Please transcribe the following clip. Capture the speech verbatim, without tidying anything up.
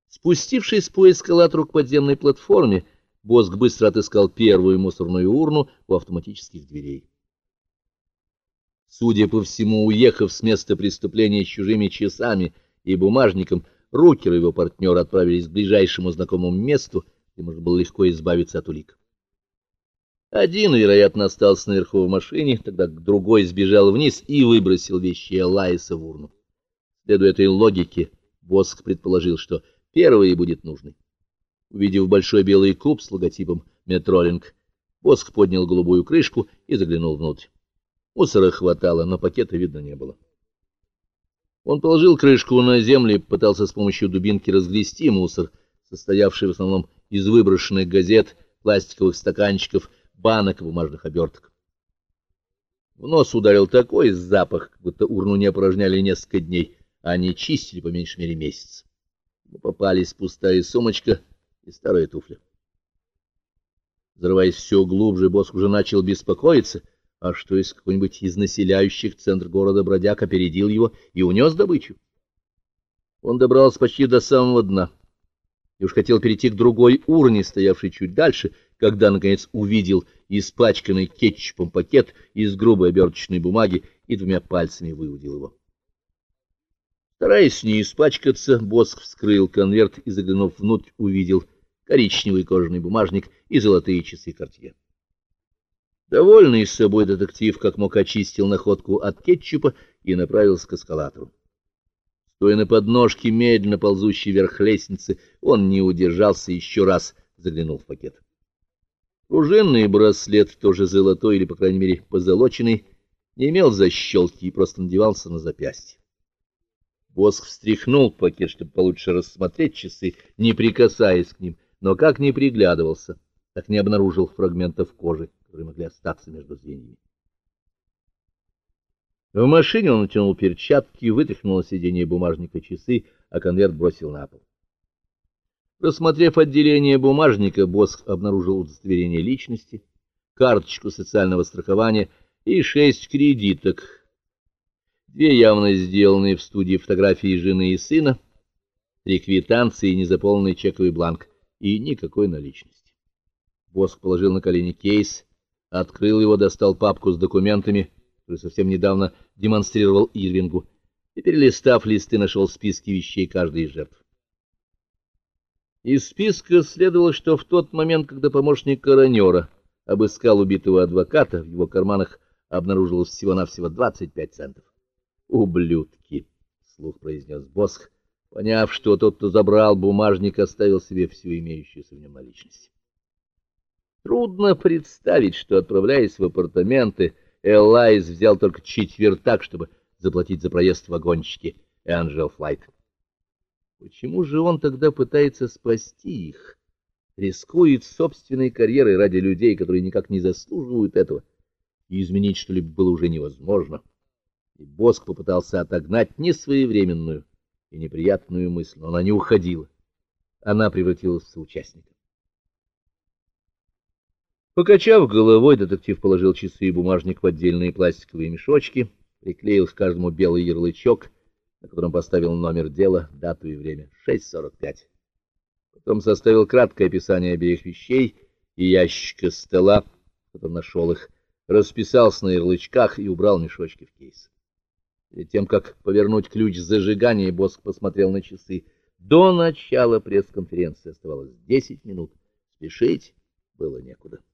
Спустившись по эскалатору к подземной платформе, Босх быстро отыскал первую мусорную урну у автоматических дверей. Судя по всему, уехав с места преступления с чужими часами и бумажником, Рукер и его партнер отправились к ближайшему знакомому месту, где можно было легко избавиться от улик. Один, вероятно, остался наверху в машине, тогда другой сбежал вниз и выбросил вещи Элайса в урну. Следуя этой логике, Босх предположил, что первый будет нужный. Увидев большой белый куб с логотипом «Метролинг», Босх поднял голубую крышку и заглянул внутрь. Мусора хватало, но пакета видно не было. Он положил крышку на землю и пытался с помощью дубинки разгрести мусор, состоявший в основном из выброшенных газет, пластиковых стаканчиков, банок и бумажных оберток. В нос ударил такой запах, как будто урну не опорожняли несколько дней, а они чистили по меньшей мере месяц. Попались пустая сумочка и старые туфли. Взрываясь все глубже, Босх уже начал беспокоиться, а что если какой-нибудь из населяющих центр города бродяг опередил его и унес добычу? Он добрался почти до самого дна и уж хотел перейти к другой урне, стоявшей чуть дальше, когда, наконец, увидел испачканный кетчупом пакет из грубой оберточной бумаги и двумя пальцами выудил его. Стараясь не испачкаться, Босх вскрыл конверт и, заглянув внутрь, увидел коричневый кожаный бумажник и золотые часы Картье. Довольный собой детектив как мог очистил находку от кетчупа и направился к эскалатору. Стоя на подножке, медленно ползущей вверх лестницы, он не удержался и еще раз заглянул в пакет. Пружинный браслет, тоже золотой или, по крайней мере, позолоченный, не имел защелки и просто надевался на запястье. Босх встряхнул пакет, чтобы получше рассмотреть часы, не прикасаясь к ним, но как ни приглядывался, так не обнаружил фрагментов кожи, которые могли остаться между звеньями. В машине он натянул перчатки, вытряхнул на сиденье бумажника часы, а конверт бросил на пол. Рассмотрев отделение бумажника, Босх обнаружил удостоверение личности, карточку социального страхования и шесть кредиток. Две явно сделанные в студии фотографии жены и сына, три квитанции и незаполненный чековый бланк, и никакой наличности. Босх положил на колени кейс, открыл его, достал папку с документами, который совсем недавно демонстрировал Ирвингу, и, перелистав листы, нашел списки вещей каждой из жертв. Из списка следовало, что в тот момент, когда помощник коронера обыскал убитого адвоката, в его карманах обнаружилось всего-навсего двадцать пять центов. «Ублюдки!» — вслух произнес Босх, поняв, что тот, кто забрал бумажник, оставил себе всю имеющуюся в нем наличность. Трудно представить, что, отправляясь в апартаменты, Элайс взял только четвертак, чтобы заплатить за проезд в вагончике Angel Flight. Почему же он тогда пытается спасти их, рискует собственной карьерой ради людей, которые никак не заслуживают этого, и изменить что-либо было уже невозможно? И Босх попытался отогнать несвоевременную и неприятную мысль, но она не уходила. Она превратилась в соучастника. Покачав головой, детектив положил часы и бумажник в отдельные пластиковые мешочки, приклеил к каждому белый ярлычок, на котором поставил номер дела, дату и время — шесть сорок пять. Потом составил краткое описание обеих вещей и ящика стола, потом нашел их, расписался на ярлычках и убрал мешочки в кейс. Перед тем, как повернуть ключ зажигания, Босх посмотрел на часы. До начала пресс-конференции оставалось десять минут. Спешить было некуда.